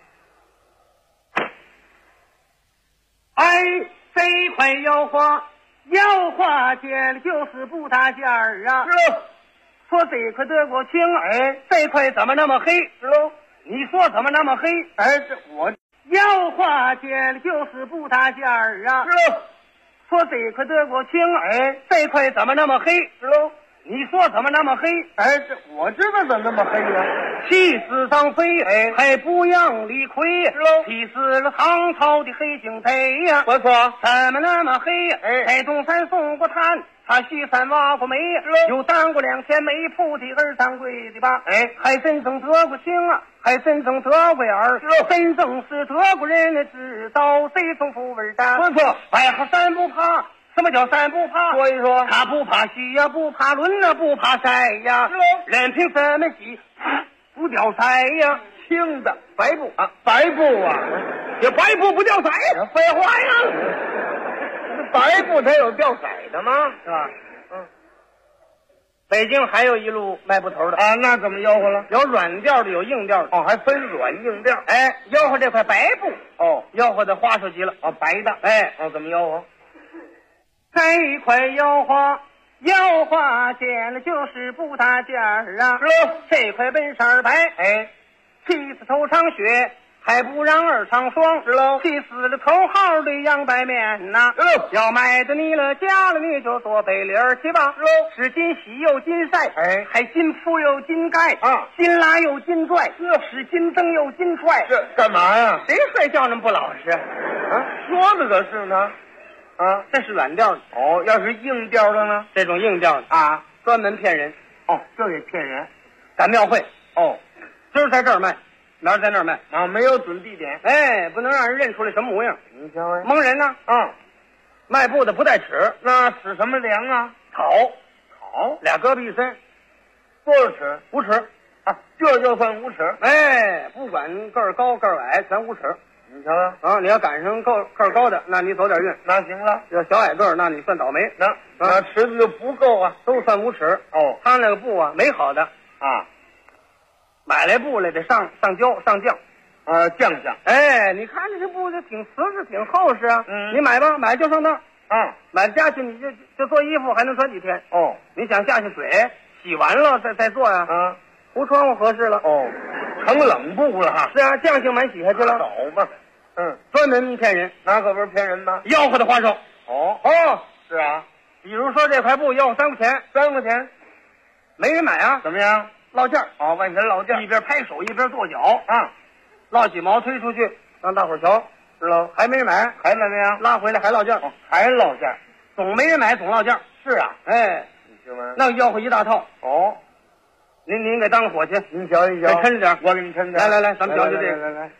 哎，这一块吆喝见了就是不大件儿啊。是喽。说这块德国青，哎，这块怎么那么黑？是喽。你说怎么那么黑？哎，这我吆喝见了就是不大件儿啊。是喽。说这块德国青，哎，这块怎么那么黑？是喽。你说怎么那么黑？哎，这我知道怎么那么黑呀、气死张飞，哎，还不让李逵，是喽。气死了唐朝的黑警贼呀。我说怎么那么黑？哎，在东山送过炭，他西山挖过煤，又当过2天煤铺的二掌柜的吧？哎，还真正得过情啊，还真正得过眼儿，真正是德国人的知道这种富味的。没错，外号三不怕。什么叫三不怕？说一说。他不怕西呀，不怕轮呐，不怕晒呀。任凭什么西，不掉色呀。青的白布啊，白布啊，这白布不掉色呀？废话呀，白布它有掉色的吗？是吧？嗯。北京还有一路卖布头的啊，那怎么吆喝了？有软调的，有硬调的。哦，还分软硬调。哎，吆喝这块白布。哦，吆喝的花哨极了。哦，白的。哎，哦，怎么吆喝？这一块吆喝见了就是不大件儿啊。这块本色白，哎，气死头上血，还不让2场霜，是喽。气死了头号的洋白面呐，要买的你了家了你就做背脸去吧。是金洗又金晒，哎，还金铺又金盖啊，金拉又金拽，是金蹬又金踹。这干嘛呀？谁睡觉那么不老实啊？说的可是呢。啊，这是软调的哦。要是硬调的呢？这种硬调的啊，专门骗人。哦，这也骗人。赶庙会哦，今儿在这儿卖，明儿在那儿卖啊，没有准地点。哎，不能让人认出来什么模样。你瞧，蒙人呢啊！卖布的不带尺，那使什么量啊？草，2胳膊一伸，多少尺？5尺啊，这就算5尺。哎，不管个儿高个儿矮，全5尺。你瞧啊，你要赶上个儿高的，那你走点运，那行了。要小矮个儿，那你算倒霉。那尺子就不够啊，都算5尺。哦，他那个布啊，没好的啊，买来布来得上胶上酱，酱。哎，你看这布就挺瓷实，挺厚实啊。嗯，你买吧，买就上当啊。买家去你就做衣服，还能穿几天？哦，你想下去水洗完了再做呀？啊，糊窗户合适了。哦，成冷布了哈。是啊，酱性满洗下去了。好吧。嗯，专门骗人，那可不是骗人吗？吆喝的花哨。哦，是啊。比如说这块布要3块钱，3块钱，没人买啊？怎么样？落价。哦，万钱落价，一边拍手一边跺脚啊，落几毛推出去让大伙瞧，知道？还没人买，还怎么样？拉回来还落价，还落价，总没人买，总落价。是啊，哎，你听吗？那吆喝一大套。哦，您给当个伙计，您瞧一瞧，抻着点，我给您抻着。来，咱们瞧瞧这个。来，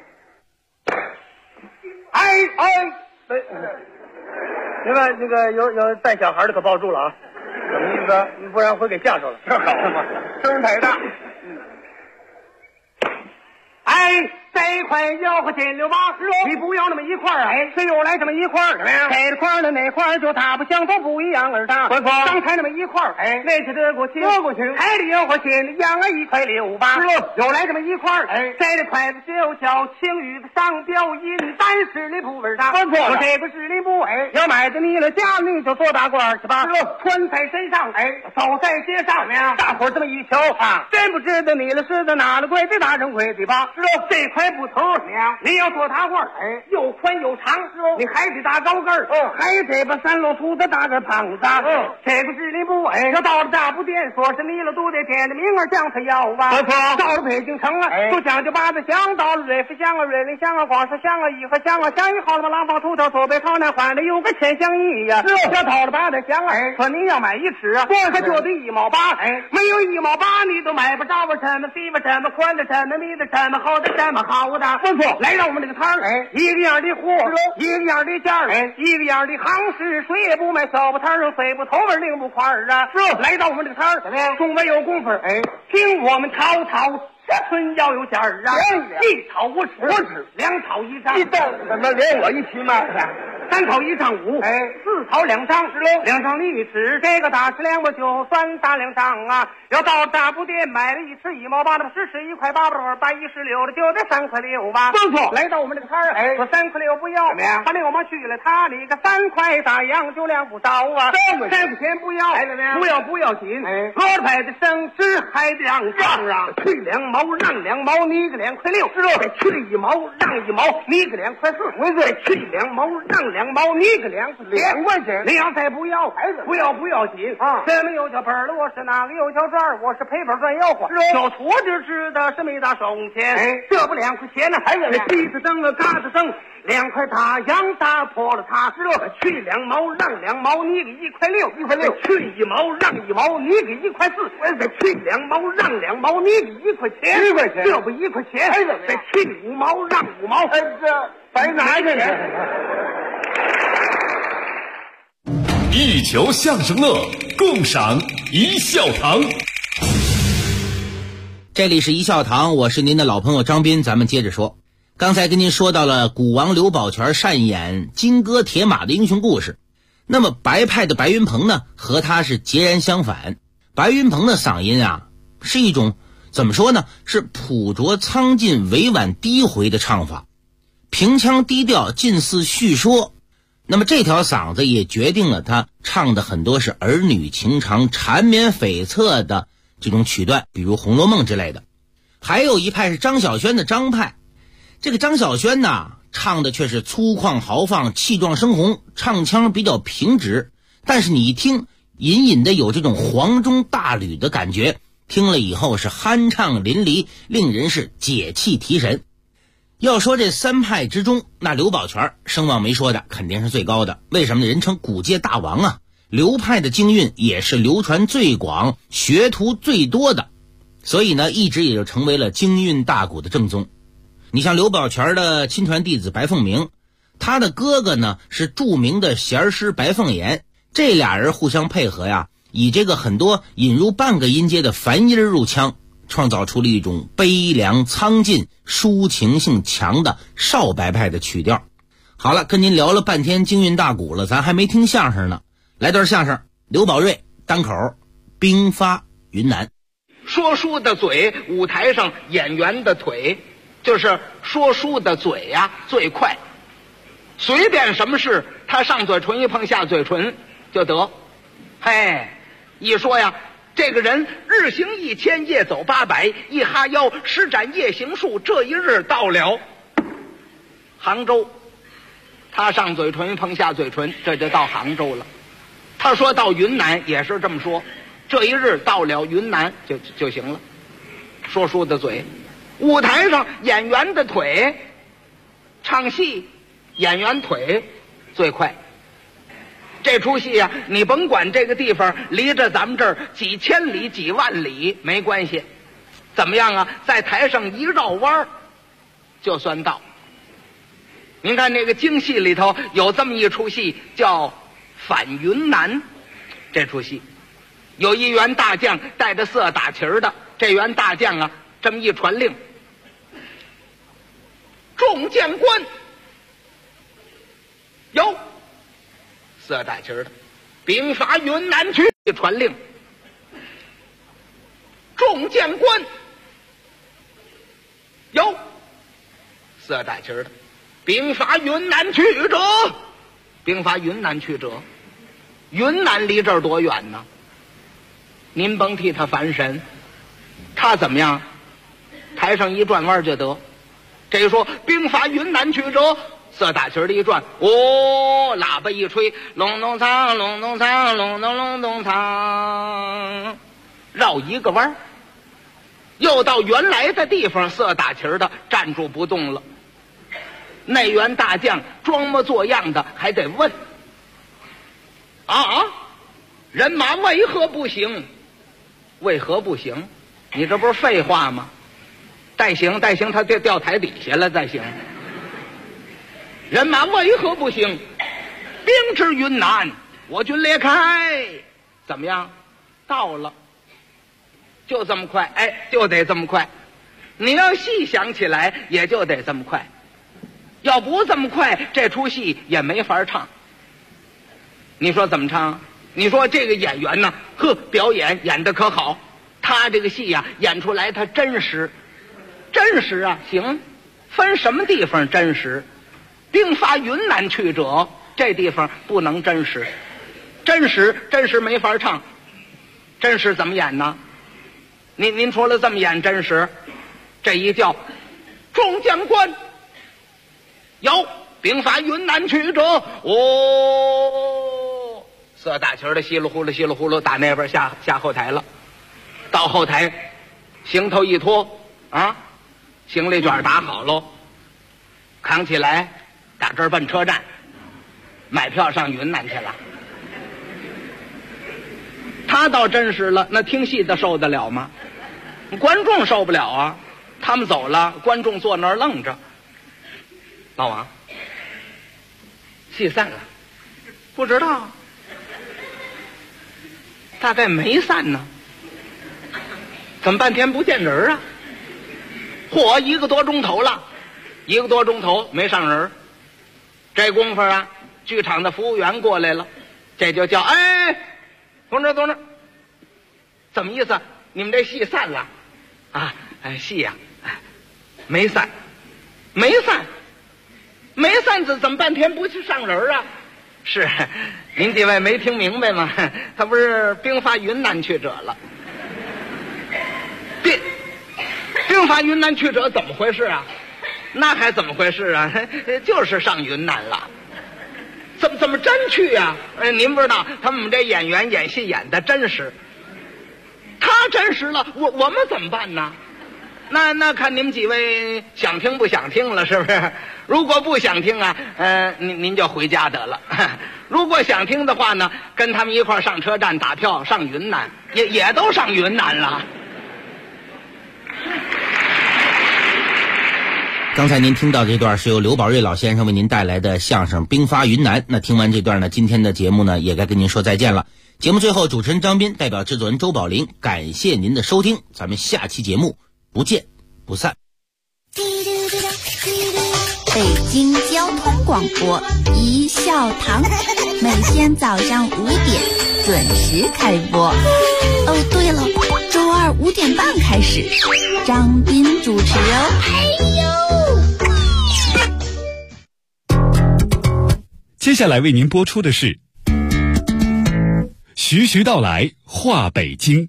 那个有带小孩的可抱住了啊！什么意思？不然会给吓着了。这好嘛，声太大。这一块吆喝进溜吧，你不要那么一块啊！谁又来这么一块？怎么样？这块的那块就大不相同，不一样而大。没错，刚才那么一块，那是得过去，海里吆喝进羊啊1块6吧。又来这么一块，这的筷子就叫青玉的上标银丹十里布味大。没错，我这个十里布，要买的你了家你就做大官去吧。穿在身上，走在街上，大伙这么一瞧啊，真不知道你了是的哪了贵的大人贵的吧？这块布不头，你要做大褂，又宽又长，你还得打高跟儿，还得把三露秃子打个胖子，这个是你不要到了大补店，说是你了都得点着名儿向他要吧。到了北京城啊，都讲究八字香，到了瑞福乡啊、瑞林乡啊、广石乡啊、颐和乡啊，乡一好了嘛，廊坊头条坐北朝南换的有个千香一呀。要到了八字乡啊，说你要买一尺啊，可就得1毛8，没有1毛8你都买不着啊，这么细吧，这么宽的，这么密的，这么厚的，这么好的，不错。来到我们这个摊儿，一个样的货，一个样的价，一个样的行市，谁也不卖小不摊儿，飞不头儿，领不块儿啊。来到我们这个摊儿，怎么样？中没有功夫，听我们滔这村要有价儿啊！1套5尺，2套1张。你怎么连我一起卖？3套1张5，4套2张，2张1尺，这个大尺量我就算大2张啊！要到大补店买了1尺1毛8的，10尺1块8的，81是6的，就得3块6吧。不错，来到我们这个摊儿，说3块6不要，怎么样？把6毛去了，他那个3块大洋就量不着啊！3块钱不要，不要紧，罗牌的生吃还两账啊！去2毛让2毛，你个2块6，再去1毛让1毛，你个2块4，再去2毛让2毛，你个2块钱。你要再不要，不要紧啊！什么又叫本儿了？我是哪个又叫转儿？我是赔本赚吆喝，小矬就知道是没大收钱，这不2块钱呢？还有鸡子灯啊，嘎子灯，2块大洋打破了它，去2毛让2毛，你给1块6，去1毛让1毛，你给1块4，再去2毛让2毛，你给1块钱，这不1块钱，再去5毛让5毛，这白拿去呢。 一球相声乐，共赏一笑堂。 这里是一笑堂，我是您的老朋友张斌，咱们接着说。刚才跟您说到了古王刘宝全擅演金戈铁马的英雄故事，那么白派的白云鹏呢，和他是截然相反。白云鹏的嗓音啊，是一种怎么说呢，是朴拙苍劲、委婉低回的唱法，平腔低调，近似叙说。那么这条嗓子也决定了他唱的很多是儿女情长、缠绵悱恻的这种曲段，比如《红楼梦》之类的。还有一派是张小轩的张派，这个张小轩呢，唱的却是粗犷豪放、气壮声宏，唱腔比较平直，但是你一听，隐隐的有这种黄钟大吕的感觉，听了以后是酣畅淋漓，令人是解气提神。要说这3派之中，那刘宝全声望没说的肯定是最高的，为什么呢？人称古界大王啊，流派的京韵也是流传最广、学徒最多的，所以呢，一直也就成为了京韵大鼓的正宗。你像刘宝全的亲传弟子白凤鸣，他的哥哥呢是著名的弦师白凤岩，这俩人互相配合呀，以这个很多引入半个音阶的繁音入腔，创造出了一种悲凉苍劲、抒情性强的少白派的曲调。好了，跟您聊了半天京韵大鼓了，咱还没听相声呢。来段相声，刘宝瑞单口《兵发云南》。 说书的嘴，舞台上演员的腿，就是说书的嘴呀，最快。随便什么事，他上嘴唇一碰下嘴唇就得。嘿，一说呀，这个人日行1000，夜走800，一哈腰，施展夜行术，这一日到了杭州。他上嘴唇一碰下嘴唇，这就到杭州了。他说到云南也是这么说，这一日到了云南就行了。说书的嘴，舞台上演员的腿，唱戏演员腿最快。这出戏啊，你甭管这个地方离着咱们这儿几千里几万里没关系，怎么样啊，在台上一绕弯就算到。您看那个京戏里头有这么一出戏叫反云南，这出戏有一员大将带着4打旗的，这员大将啊这么一传令，众将官有4打旗的兵发云南去，传令，众将官有4打旗的兵发云南去者，兵发云南去者，云南离这儿多远呢？您甭替他烦神，他怎么样？台上一转弯就得。 这一说兵发云南去者，色大旗儿的一转，哦，喇叭一吹，隆咚锵，隆咚锵，隆咚隆咚锵，绕一个弯儿，又到原来的地方，色大旗儿的站住不动了。内员大将装模作样的还得问：啊，人马为何不行？为何不行？你这不是废话吗？再行，他掉台底下了，再行。人马为何不行？兵至云南，我军列开。怎么样？到了。就这么快，哎，就得这么快。你要细想起来，也就得这么快。要不这么快，这出戏也没法唱。你说怎么唱？你说这个演员呢，表演得可好，他这个戏呀，演出来他真实啊。行，分什么地方真实？兵发云南去者，这地方不能真实，真实没法唱。真实怎么演呢？您除了这么演真实，这一叫众将官，有兵发云南去者，哦，色大旗的稀里呼噜打那边下后台了。到后台，行头一脱啊，行李卷打好喽，扛起来，打这儿奔车站，买票上云南去了。他倒真实了，那听戏的受得了吗？观众受不了啊！他们走了，观众坐那儿愣着。老王，戏散了，不知道，大概没散呢。怎么半天不见人啊？嚯，1个多钟头了，1个多钟头没上人。这功夫啊，剧场的服务员过来了，这就叫哎，同志，怎么意思？你们这戏散了啊？戏呀，没散，怎么半天不去上人啊？是，您几位没听明白吗？他不是兵发云南去者了。兵发云南去者怎么回事啊？那还怎么回事啊？就是上云南了。怎么真去啊？您不知道，他们这演员演戏演的真实。他真实了，我们怎么办呢？那看你们几位想听不想听了，是不是？如果不想听啊，您就回家得了。如果想听的话呢，跟他们一块上车站打票上云南，也都上云南了。 刚才您听到这段是由刘宝瑞老先生为您带来的相声《兵发云南》。那听完这段呢，今天的节目呢也该跟您说再见了。节目最后，主持人张斌代表制作人周宝林感谢您的收听，咱们下期节目不见不散。 北京交通广播一笑堂，每天早上5点准时开播。哦，对了，周二5点半开始，张斌主持哦。 接下来为您播出的是徐徐道来话北京。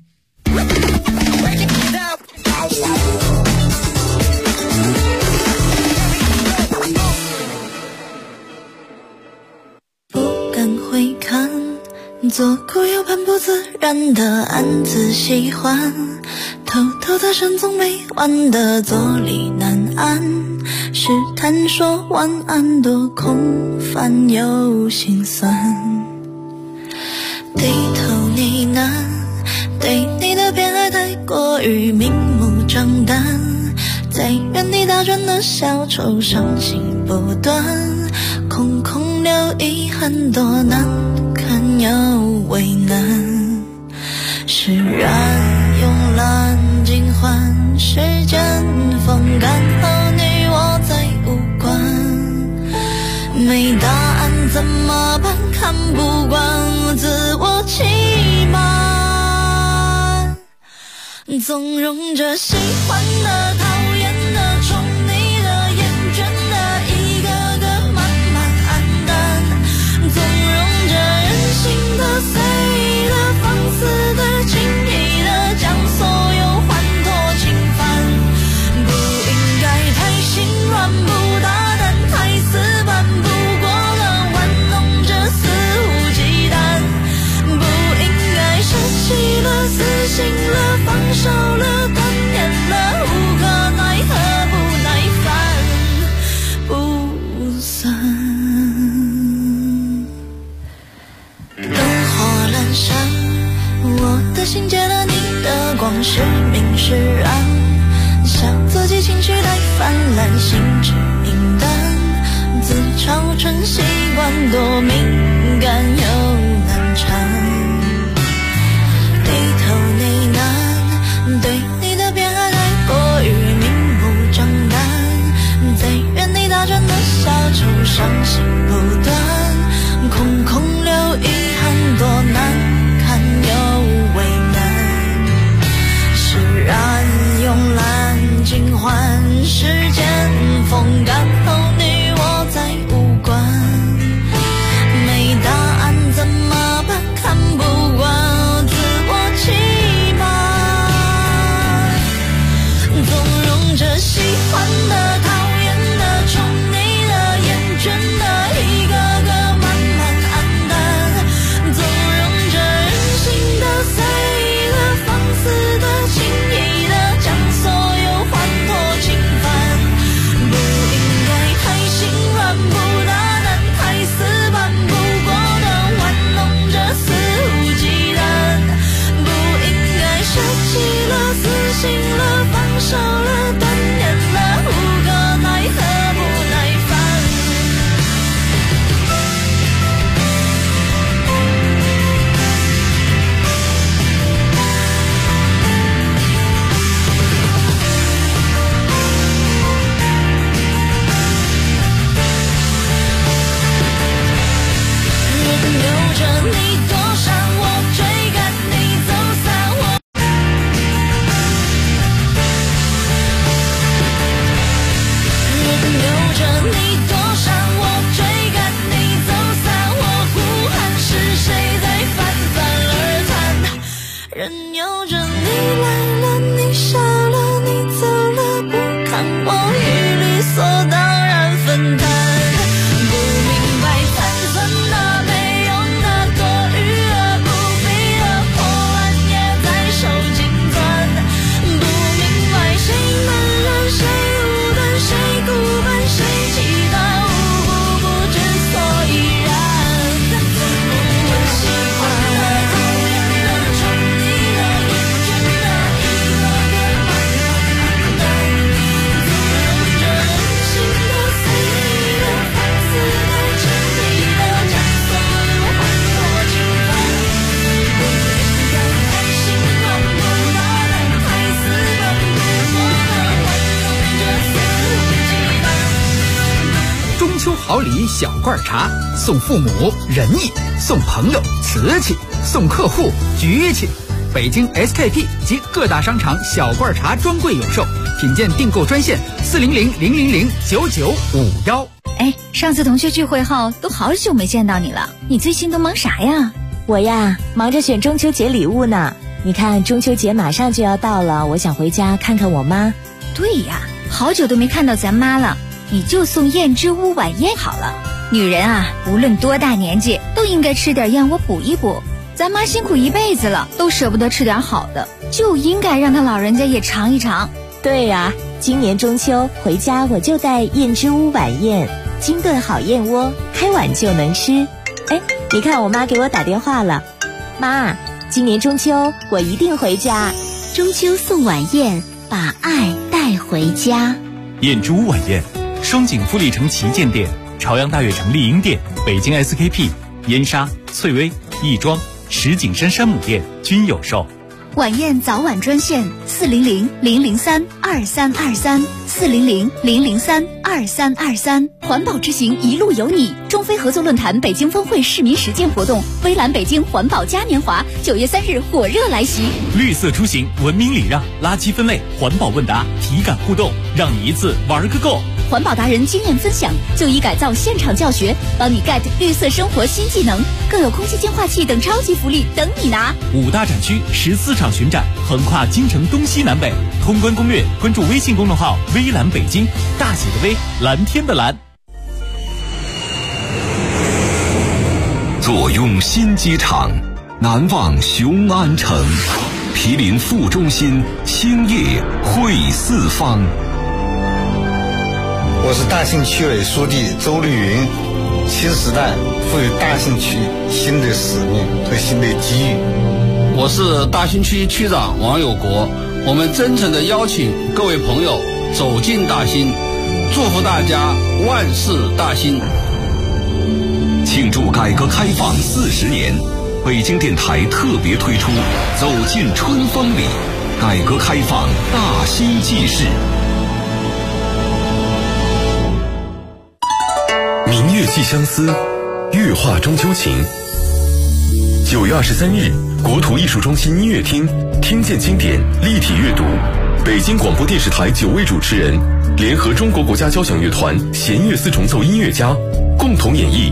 不敢回看，左顾右盼不自然的暗自喜欢，偷偷的深总没完的坐立难安，试探说晚安多空泛又心酸，低头呢喃，对你的偏爱太过于明目张胆，在原地打转的小丑伤心不断，空空留遗憾多难堪又为难，释然慵懒尽欢，时间风干后你我再无关，没答案怎么办？看不惯自我欺瞒，纵容着喜欢的讨厌的宠你的厌倦的一个个慢慢黯淡，纵容着任性的随意的放肆的轻易的将所有欢脱侵犯，不应该太心软， 是明是暗，笑自己情绪太泛滥，心知明淡，自嘲成习惯，多敏感又难缠，低头呢喃，对你的偏爱太过于明目张胆，在原地打转的小丑，伤心不断，空空留遗憾，多难堪又为难，释然慵懒尽欢，时间风干后你我再无关，没答案怎么办，看不惯自我期盼，纵容着喜欢的讨厌的宠你的厌倦的一个个慢慢黯淡，纵容着任性的随意的放肆的轻易的将所有欢脱侵犯，不应该太心软不大胆，太死板不果断，玩弄着肆无忌惮，不应该舍弃了死心了放手了断念了，无可奈何不耐烦，任由着你躲闪我，追赶你走散我，任由着你躲闪我，追赶你走散我，呼喊是谁在泛泛而谈，任由着你来了你笑了你走了，不看我与理所当然分担，不明白残存的没用的多余的不必的破烂也在手紧攥，不明白谁闷热谁无端谁孤单谁期待无故不知所以然，我喜欢的讨厌的宠你的厌倦的一个个慢慢暗淡，纵容着任性的随意的放肆的轻易的将所有欢脱侵犯，不应该太心软不大胆，太死板不果断，玩弄着肆无忌惮。 中秋好礼小罐茶，送父母仁义，送朋友瓷器，送客户局气。北京 SKP 及各大商场小罐茶专柜有售，品鉴订购专线400-000-9951。 哎，上次同学聚会后都好久没见到你了，你最近都忙啥呀？ 我呀，忙着选中秋节礼物呢。你看中秋节马上就要到了，我想回家看看我妈。 对呀，好久都没看到咱妈了，你就送燕之屋晚宴好了。女人啊，无论多大年纪，都应该吃点燕窝补一补。咱妈辛苦一辈子了，都舍不得吃点好的，就应该让她老人家也尝一尝。 对呀，今年中秋回家我就带燕之屋晚宴，精炖好燕窝，开碗就能吃。哎，你看我妈给我打电话了，妈，今年中秋我一定回家。 中秋送晚宴，把爱带回家。 燕之屋晚宴，双井富力城旗舰店、朝阳大悦城丽婴店、北京 SKP、燕莎、翠微、亦庄、石景山山姆店均有售。 晚宴早晚专线400-003-2323，400-003-2323。环保之行一路有你，中非合作论坛北京峰会市民实践活动，微蓝北京环保嘉年华9月3日火热来袭。 绿色出行，文明礼让，垃圾分类，环保问答，体感互动，让你一次玩个够。 环保达人经验分享，就医改造现场教学，帮你 get 绿色生活新技能，更有空气净化器等超级福利等你拿。 5大展区14场巡展，横跨京城东西南北。通关攻略，关注微信公众号微蓝北京，大写的微，蓝天的蓝。 坐拥新机场，难忘雄安城，毗邻副中心，兴业汇四方。 我是大兴区委书记周绿云，新时代赋予大兴区新的使命和新的机遇。 我是大兴区区长王有国，我们真诚地邀请各位朋友走进大兴，祝福大家万事大兴。 庆祝改革开放40年，北京电台特别推出《走进春风里》，改革开放大兴纪事。明月寄相思，月画中秋情。9月23日，国土艺术中心音乐厅听见经典立体阅读，北京广播电视台9位主持人联合中国国家交响乐团弦乐四重奏音乐家共同演绎